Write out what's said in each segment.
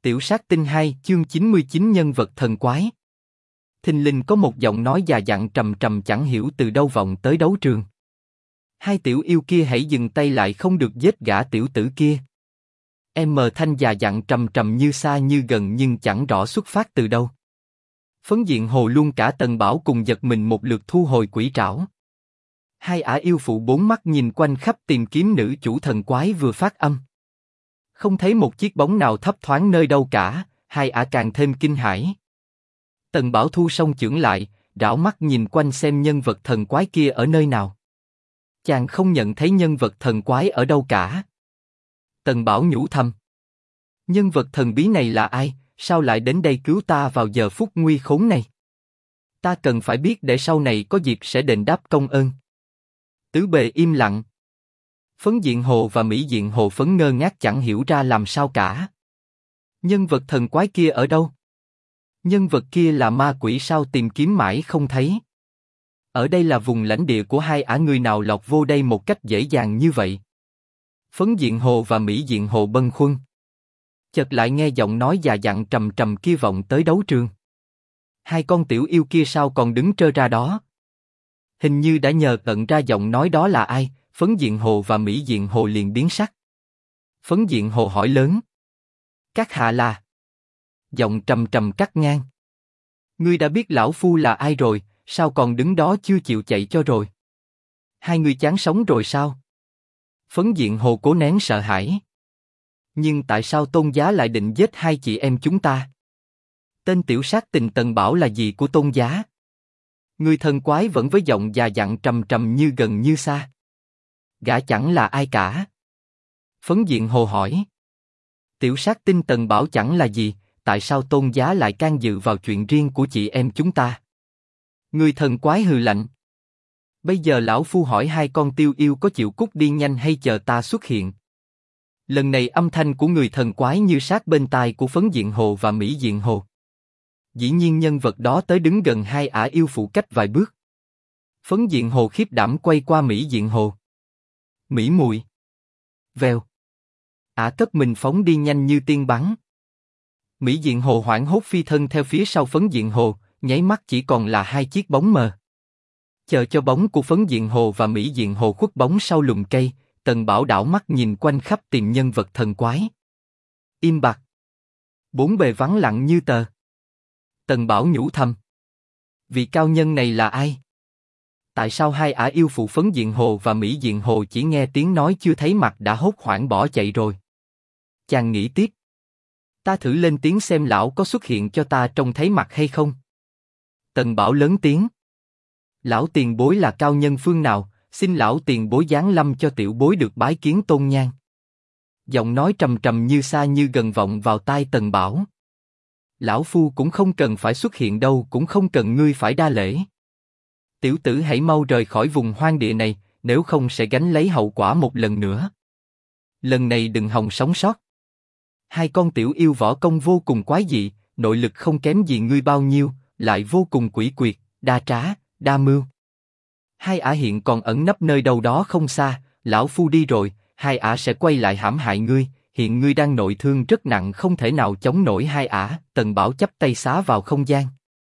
Tiểu sát tinh 2 chương 99 nhân vật thần quái. Thình lình có một giọng nói già dặn trầm trầm chẳng hiểu từ đâu vọng tới đấu trường. Hai tiểu yêu kia hãy dừng tay lại, không được giết gã tiểu tử kia. Thanh già dặn trầm trầm như xa như gần nhưng chẳng rõ xuất phát từ đâu. Phấn diện hồ luôn cả Tần Bảo cùng giật mình một lượt thu hồi quỷ trảo. Hai ả yêu phụ bốn mắt nhìn quanh khắp tìm kiếm nữ chủ thần quái vừa phát âm. Không thấy một chiếc bóng nào thấp thoáng nơi đâu cả, hai ả càng thêm kinh hãi. Tần Bảo thu song chưởng lại, rảo mắt nhìn quanh xem nhân vật thần quái kia ở nơi nào. Chàng không nhận thấy nhân vật thần quái ở đâu cả. Tần Bảo nhủ thầm. Nhân vật thần bí này là ai, sao lại đến đây cứu ta vào giờ phút nguy khốn này? Ta cần phải biết để sau này có dịp sẽ đền đáp công ơn. Tứ bề im lặng. Phấn diện hồ và Mỹ diện hồ phấn ngơ ngác chẳng hiểu ra làm sao cả. Nhân vật thần quái kia ở đâu? Nhân vật kia là ma quỷ sao tìm kiếm mãi không thấy? Ở đây là vùng lãnh địa của hai ả, người nào lọt vô đây một cách dễ dàng như vậy? Phấn diện hồ và Mỹ diện hồ bâng khuâng. Chợt lại nghe giọng nói già dặn trầm trầm kia vọng tới đấu trường. Hai con tiểu yêu kia sao còn đứng trơ ra đó? Hình như đã nhờ tận ra giọng nói đó là ai. Phấn diện hồ và Mỹ diện hồ liền biến sắc. Phấn diện hồ hỏi lớn. Các hạ là? Giọng trầm trầm cắt ngang. Ngươi đã biết lão phu là ai rồi, sao còn đứng đó chưa chịu chạy cho rồi? Hai người chán sống rồi sao? Phấn diện hồ cố nén sợ hãi. Nhưng tại sao Tôn Giá lại định giết hai chị em chúng ta? Tên tiểu sát tình Tần Bảo là gì của Tôn Giá? Người thần quái vẫn với giọng già dặn trầm trầm như gần như xa. Gã chẳng là ai cả. Phấn diện hồ hỏi. Tiểu sát tinh Tần Bảo chẳng là gì, tại sao Tôn Giá lại can dự vào chuyện riêng của chị em chúng ta? Người thần quái hừ lạnh. Bây giờ lão phu hỏi hai con tiêu yêu có chịu cút đi nhanh hay chờ ta xuất hiện? Lần này âm thanh của người thần quái như sát bên tai của Phấn diện hồ và Mỹ diện hồ. Dĩ nhiên nhân vật đó tới đứng gần hai ả yêu phụ cách vài bước. Phấn diện hồ khiếp đảm quay qua Mỹ diện hồ. Mỹ muội. Vèo. Ả cất mình phóng đi nhanh như tiên bắn. Mỹ diện hồ hoảng hốt phi thân theo phía sau Phấn diện hồ, nháy mắt chỉ còn là hai chiếc bóng mờ. Chờ cho bóng của Phấn diện hồ và Mỹ diện hồ khuất bóng sau lùm cây, Tần Bảo đảo mắt nhìn quanh khắp tìm nhân vật thần quái. Im bặt. Bốn bề vắng lặng như tờ. Tần Bảo nhủ thầm. Vị cao nhân này là ai? Tại sao hai ả yêu phụ Phấn diện hồ và Mỹ diện hồ chỉ nghe tiếng nói chưa thấy mặt đã hốt hoảng bỏ chạy rồi? Chàng nghĩ tiếp. Ta thử lên tiếng xem lão có xuất hiện cho ta trông thấy mặt hay không? Tần Bảo lớn tiếng. Lão tiền bối là cao nhân phương nào, xin lão tiền bối giáng lâm cho tiểu bối được bái kiến tôn nhan. Giọng nói trầm trầm như xa như gần vọng vào tai Tần Bảo. Lão phu cũng không cần phải xuất hiện đâu, cũng không cần ngươi phải đa lễ. Tiểu tử hãy mau rời khỏi vùng hoang địa này, nếu không sẽ gánh lấy hậu quả một lần nữa. Lần này đừng hòng sống sót. Hai con tiểu yêu võ công vô cùng quái dị, nội lực không kém gì ngươi bao nhiêu, lại vô cùng quỷ quyệt, đa trá, đa mưu. Hai ả hiện còn ẩn nấp nơi đâu đó không xa, lão phu đi rồi, hai ả sẽ quay lại hãm hại ngươi. Hiện ngươi đang nội thương rất nặng, không thể nào chống nổi hai ả. Tần Bảo chắp tay xá vào không gian.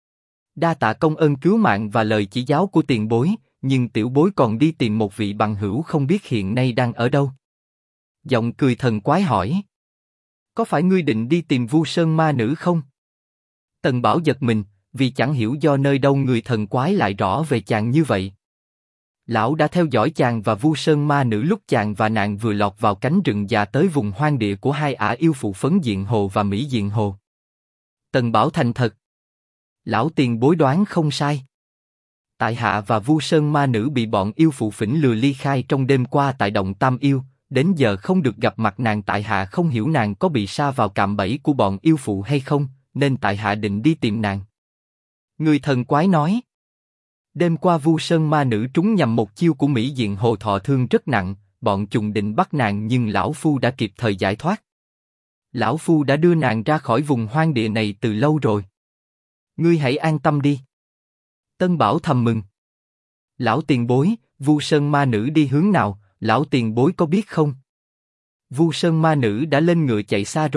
Đa tạ công ơn cứu mạng và lời chỉ giáo của tiền bối, nhưng tiểu bối còn đi tìm một vị bằng hữu không biết hiện nay đang ở đâu. Giọng cười thần quái hỏi. Có phải ngươi định đi tìm Vu Sơn ma nữ không? Tần Bảo giật mình, vì chẳng hiểu do nơi đâu người thần quái lại rõ về chàng như vậy. Lão đã theo dõi chàng và Vu Sơn ma nữ lúc chàng và nàng vừa lọt vào cánh rừng già tới vùng hoang địa của hai ả yêu phụ Phấn diện hồ và Mỹ diện hồ. Tần Bảo thành thật. Lão tiền bối đoán không sai. Tại hạ và Vu Sơn ma nữ bị bọn yêu phụ phỉnh lừa ly khai trong đêm qua tại động Tam Yêu, đến giờ không được gặp mặt nàng. Tại hạ không hiểu nàng có bị sa vào cạm bẫy của bọn yêu phụ hay không, nên tại hạ định đi tìm nàng. Người thần quái nói. Đêm qua Vu Sơn ma nữ trúng nhầm một chiêu của Mỹ diện hồ, thọ thương rất nặng, bọn trùng định bắt nàng nhưng lão phu đã kịp thời giải thoát. Lão phu đã đưa nàng ra khỏi vùng hoang địa này từ lâu rồi. Ngươi hãy an tâm đi. Tân Bảo thầm mừng. Lão tiền bối, Vu Sơn ma nữ đi hướng nào, lão tiền bối có biết không? Vu Sơn ma nữ đã lên ngựa chạy xa rồi,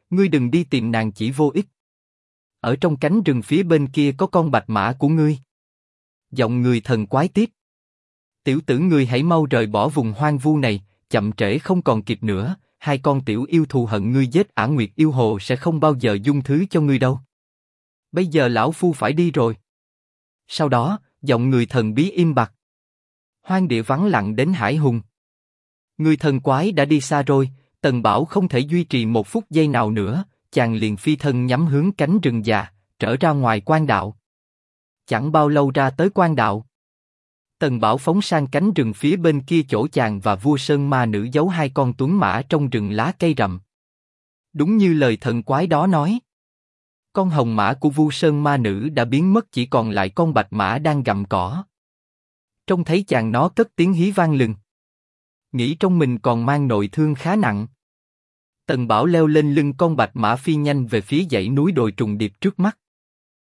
ngươi đừng đi tìm nàng chỉ vô ích. Ở trong cánh rừng phía bên kia có con bạch mã của ngươi. Giọng người thần quái tiếp. Tiểu tử ngươi hãy mau rời bỏ vùng hoang vu này, chậm trễ không còn kịp nữa, hai con tiểu yêu thù hận ngươi giết Ả Nguyệt yêu hồ sẽ không bao giờ dung thứ cho ngươi đâu. Bây giờ lão phu phải đi rồi. Sau đó, giọng người thần bí im bặt. Hoang địa vắng lặng đến hải hùng. Người thần quái đã đi xa rồi, Tần Bảo không thể duy trì một phút giây nào nữa, chàng liền phi thân nhắm hướng cánh rừng già, trở ra ngoài quan đạo. Chẳng bao lâu ra tới quan đạo. Tần Bảo phóng sang cánh rừng phía bên kia chỗ chàng và vua sơn ma nữ giấu hai con tuấn mã trong rừng lá cây rậm. Đúng như lời thần quái đó nói. Con hồng mã của vua sơn ma nữ đã biến mất, chỉ còn lại con bạch mã đang gặm cỏ. Trông thấy chàng nó cất tiếng hí vang lừng. Nghĩ trong mình còn mang nội thương khá nặng. Tần Bảo leo lên lưng con bạch mã phi nhanh về phía dãy núi đồi trùng điệp trước mắt.